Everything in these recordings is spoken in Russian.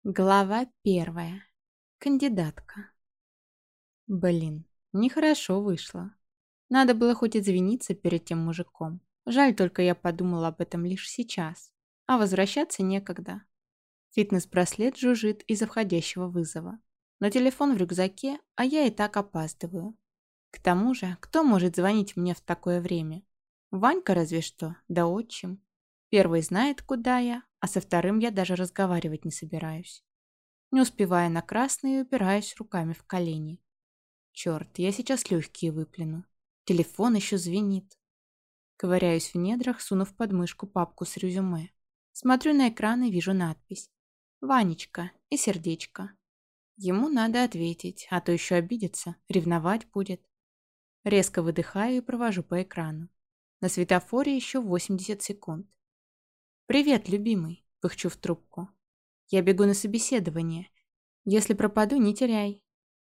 Глава первая. Кандидатка. Блин, нехорошо вышло. Надо было хоть извиниться перед тем мужиком. Жаль, только я подумала об этом лишь сейчас. А возвращаться некогда. Фитнес-браслет жужжит из-за входящего вызова. Но телефон в рюкзаке, а я и так опаздываю. К тому же, кто может звонить мне в такое время? Ванька разве что, да отчим. Первый знает, куда я, а со вторым я даже разговаривать не собираюсь. Не успевая на красный, упираюсь руками в колени. Черт, я сейчас легкие выплюну. Телефон еще звенит. Ковыряюсь в недрах, сунув под мышку папку с резюме. Смотрю на экран и вижу надпись. «Ванечка» и сердечко. Ему надо ответить, а то еще обидится, ревновать будет. Резко выдыхаю и провожу по экрану. На светофоре еще 80 секунд. «Привет, любимый», — пыхчу в трубку. «Я бегу на собеседование. Если пропаду, не теряй».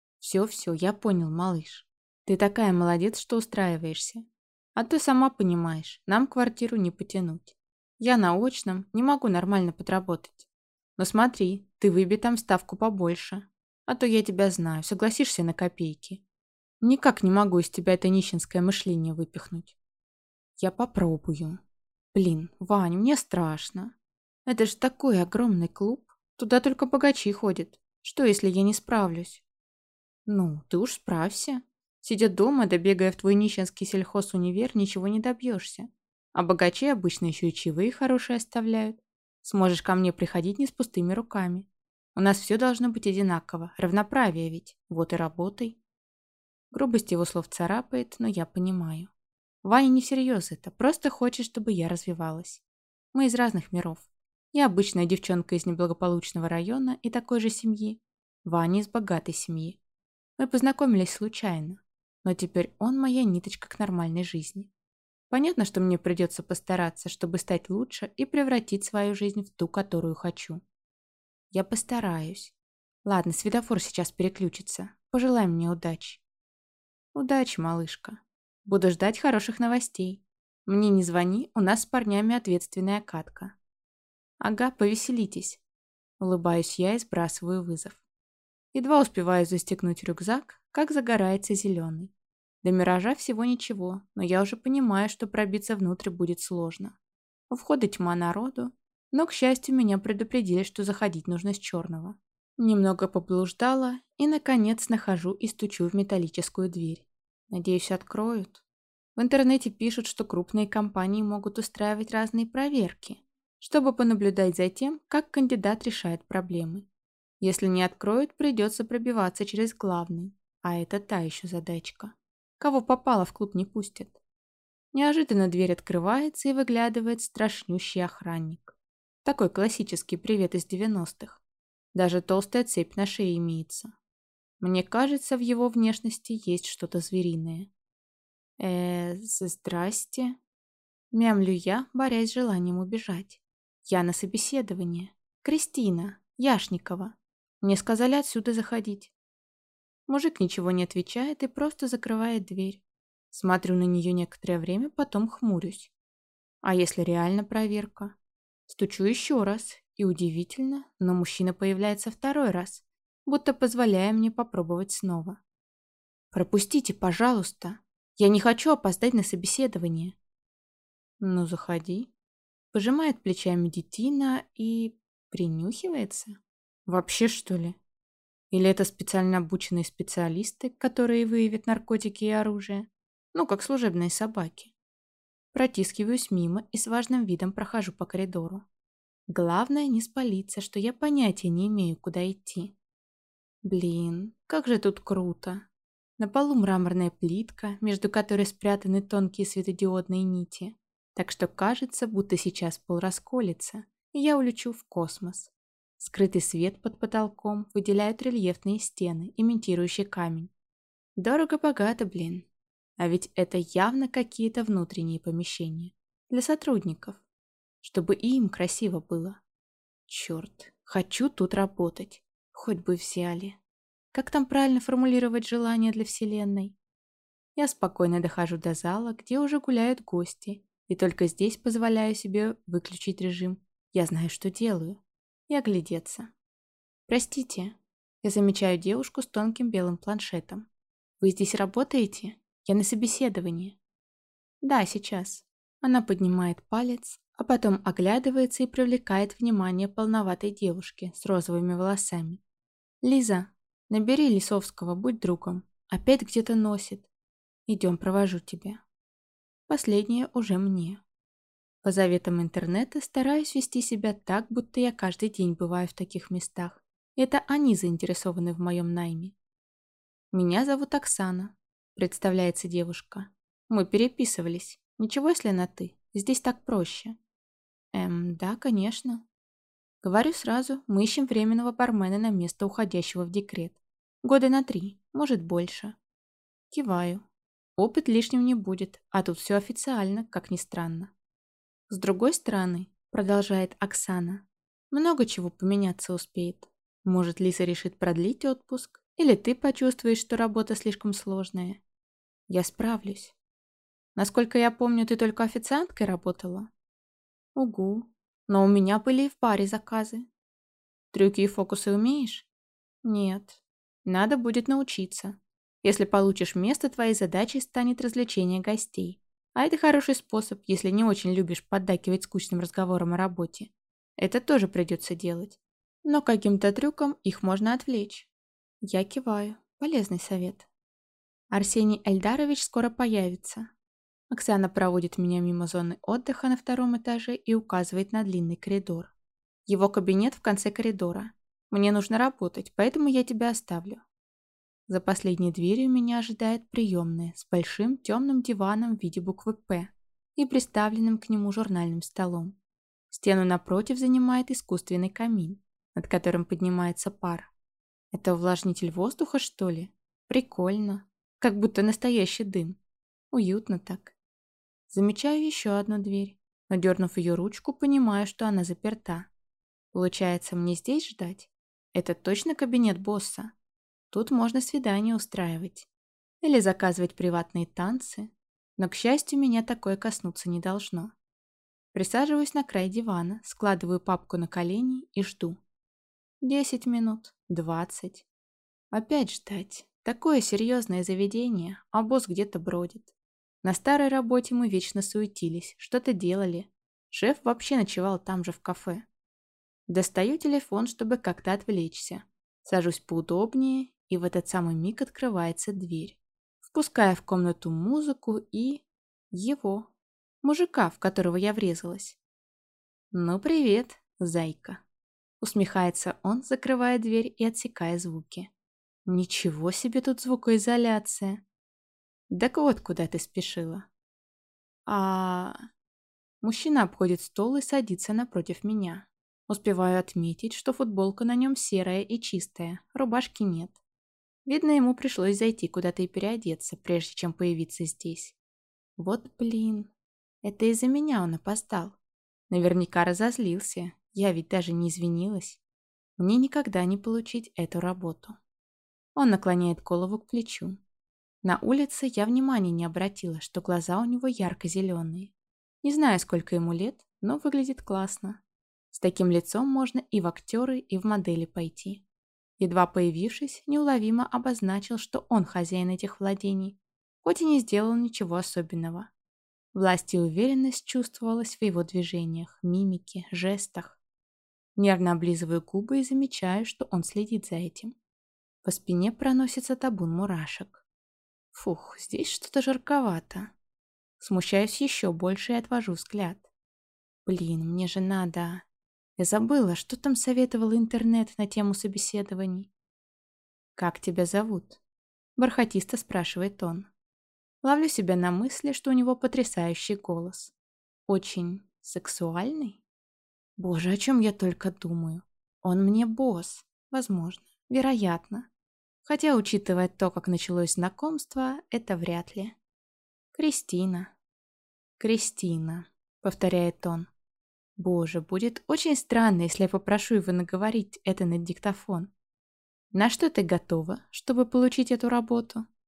Все, я понял, малыш. Ты такая молодец, что устраиваешься. А ты сама понимаешь, нам квартиру не потянуть. Я на очном, не могу нормально подработать. Но смотри, ты выбей там ставку побольше. А то я тебя знаю, согласишься на копейки. Никак не могу из тебя это нищенское мышление выпихнуть. Я попробую. Блин, Вань, мне страшно. Это же такой огромный клуб. Туда только богачи ходят. Что, если я не справлюсь? Ну, ты уж справься. Сидя дома, да бегая в твой нищенский сельхозунивер, ничего не добьешься. А богачи обычно еще и чаевые хорошие оставляют. Сможешь ко мне приходить не с пустыми руками. У нас все должно быть одинаково, равноправие ведь. Вот и работай. Грубость его слов царапает, но я понимаю. Ваня не всерьез это, просто хочет, чтобы я развивалась. Мы из разных миров. Я обычная девчонка из неблагополучного района и такой же семьи. Ваня из богатой семьи. Мы познакомились случайно, но теперь он моя ниточка к нормальной жизни. Понятно, что мне придется постараться, чтобы стать лучше и превратить свою жизнь в ту, которую хочу. Я постараюсь. Ладно, светофор сейчас переключится. Пожелай мне удачи. Удачи, малышка. Буду ждать хороших новостей. Мне не звони, у нас с парнями ответственная катка. Ага, повеселитесь. Улыбаюсь я и сбрасываю вызов. Едва успеваю застегнуть рюкзак, как загорается зеленый. До миража всего ничего, но я уже понимаю, что пробиться внутрь будет сложно. У входа тьма народу, но, к счастью, меня предупредили, что заходить нужно с черного. Немного поблуждала и, наконец, нахожу и стучу в металлическую дверь. Надеюсь, откроют. В интернете пишут, что крупные компании могут устраивать разные проверки, чтобы понаблюдать за тем, как кандидат решает проблемы. Если не откроют, придется пробиваться через главный. А это та еще задачка. Кого попало, в клуб не пустят. Неожиданно дверь открывается и выглядывает страшнющий охранник. Такой классический привет из 90-х. Даже толстая цепь на шее имеется. Мне кажется, в его внешности есть что-то звериное. Здрасте. Мямлю я, борясь с желанием убежать. Я на собеседование. Кристина, Яшникова. Мне сказали отсюда заходить. Мужик ничего не отвечает и просто закрывает дверь. Смотрю на нее некоторое время, потом хмурюсь. А если реально проверка? Стучу еще раз, и удивительно, но мужчина появляется второй раз, будто позволяя мне попробовать снова. «Пропустите, пожалуйста. Я не хочу опоздать на собеседование». «Ну, заходи». Пожимает плечами детина и принюхивается. «Вообще, что ли? Или это специально обученные специалисты, которые выявят наркотики и оружие? Ну, как служебные собаки». Протискиваюсь мимо и с важным видом прохожу по коридору. Главное не спалиться, что я понятия не имею, куда идти. Блин, как же тут круто. На полу мраморная плитка, между которой спрятаны тонкие светодиодные нити. Так что кажется, будто сейчас пол расколется, и я улечу в космос. Скрытый свет под потолком выделяют рельефные стены, имитирующие камень. Дорого-богато, блин. А ведь это явно какие-то внутренние помещения. Для сотрудников. Чтобы и им красиво было. Черт, хочу тут работать. Хоть бы взяли. Как там правильно формулировать желание для Вселенной? Я спокойно дохожу до зала, где уже гуляют гости, и только здесь позволяю себе выключить режим. Я знаю, что делаю. И оглядеться. Простите, я замечаю девушку с тонким белым планшетом. Вы здесь работаете? Я на собеседовании. Да, сейчас. Она поднимает палец, а потом оглядывается и привлекает внимание полноватой девушки с розовыми волосами. Лиза, набери Лисовского, будь другом. Опять где-то носит. Идем, провожу тебя. Последнее уже мне. По заветам интернета стараюсь вести себя так, будто я каждый день бываю в таких местах. Это они заинтересованы в моем найме. «Меня зовут Оксана», — представляется девушка. «Мы переписывались. Ничего, если на «ты». Здесь так проще». Да, конечно». Говорю сразу, мы ищем временного бармена на место уходящего в декрет. Года на 3, может больше. Киваю. Опыт лишним не будет, а тут все официально, как ни странно. С другой стороны, продолжает Оксана, много чего поменяться успеет. Может, Лиза решит продлить отпуск, или ты почувствуешь, что работа слишком сложная. Я справлюсь. Насколько я помню, ты только официанткой работала? Угу. Но у меня были и в баре заказы. Трюки и фокусы умеешь? Нет. Надо будет научиться. Если получишь место, твоей задачей станет развлечение гостей. А это хороший способ, если не очень любишь поддакивать скучным разговорам о работе. Это тоже придется делать. Но каким-то трюком их можно отвлечь. Я киваю. Полезный совет. Арсений Эльдарович скоро появится. Оксана проводит меня мимо зоны отдыха на 2-м этаже и указывает на длинный коридор. Его кабинет в конце коридора. Мне нужно работать, поэтому я тебя оставлю. За последней дверью меня ожидает приемная с большим темным диваном в виде буквы «П» и приставленным к нему журнальным столом. Стену напротив занимает искусственный камин, над которым поднимается пар. Это увлажнитель воздуха, что ли? Прикольно. Как будто настоящий дым. Уютно так. Замечаю еще одну дверь, но, дернув ее ручку, понимаю, что она заперта. Получается, мне здесь ждать? Это точно кабинет босса? Тут можно свидание устраивать. Или заказывать приватные танцы. Но, к счастью, меня такое коснуться не должно. Присаживаюсь на край дивана, складываю папку на колени и жду. 10 минут, 20. Опять ждать. Такое серьезное заведение, а босс где-то бродит. На старой работе мы вечно суетились, что-то делали. Шеф вообще ночевал там же в кафе. Достаю телефон, чтобы как-то отвлечься. Сажусь поудобнее, и в этот самый миг открывается дверь. Впуская в комнату музыку и... его. Мужика, в которого я врезалась. «Ну, привет, зайка», — усмехается он, закрывая дверь и отсекая звуки. «Ничего себе тут звукоизоляция!» «Так вот, куда ты спешила?» «А...» Мужчина обходит стол и садится напротив меня. Успеваю отметить, что футболка на нем серая и чистая, рубашки нет. Видно, ему пришлось зайти куда-то и переодеться, прежде чем появиться здесь. Вот блин. Это из-за меня он опоздал. Наверняка разозлился. Я ведь даже не извинилась. Мне никогда не получить эту работу. Он наклоняет голову к плечу. На улице я внимания не обратила, что глаза у него ярко-зеленые. Не знаю, сколько ему лет, но выглядит классно. С таким лицом можно и в актеры, и в модели пойти. Едва появившись, неуловимо обозначил, что он хозяин этих владений, хоть и не сделал ничего особенного. Власть и уверенность чувствовалась в его движениях, мимике, жестах. Нервно облизываю губы и замечаю, что он следит за этим. По спине проносится табун мурашек. Фух, здесь что-то жарковато. Смущаюсь еще больше и отвожу взгляд. Блин, мне же надо... Я забыла, что там советовал интернет на тему собеседований. «Как тебя зовут?» Бархатисто спрашивает он. Ловлю себя на мысли, что у него потрясающий голос. Очень сексуальный? Боже, о чем я только думаю. Он мне босс. Возможно. Вероятно. Хотя, учитывая то, как началось знакомство, это вряд ли. «Кристина». «Кристина», — повторяет он. Боже, будет очень странно, если я попрошу его наговорить это на диктофон. На что ты готова, чтобы получить эту работу?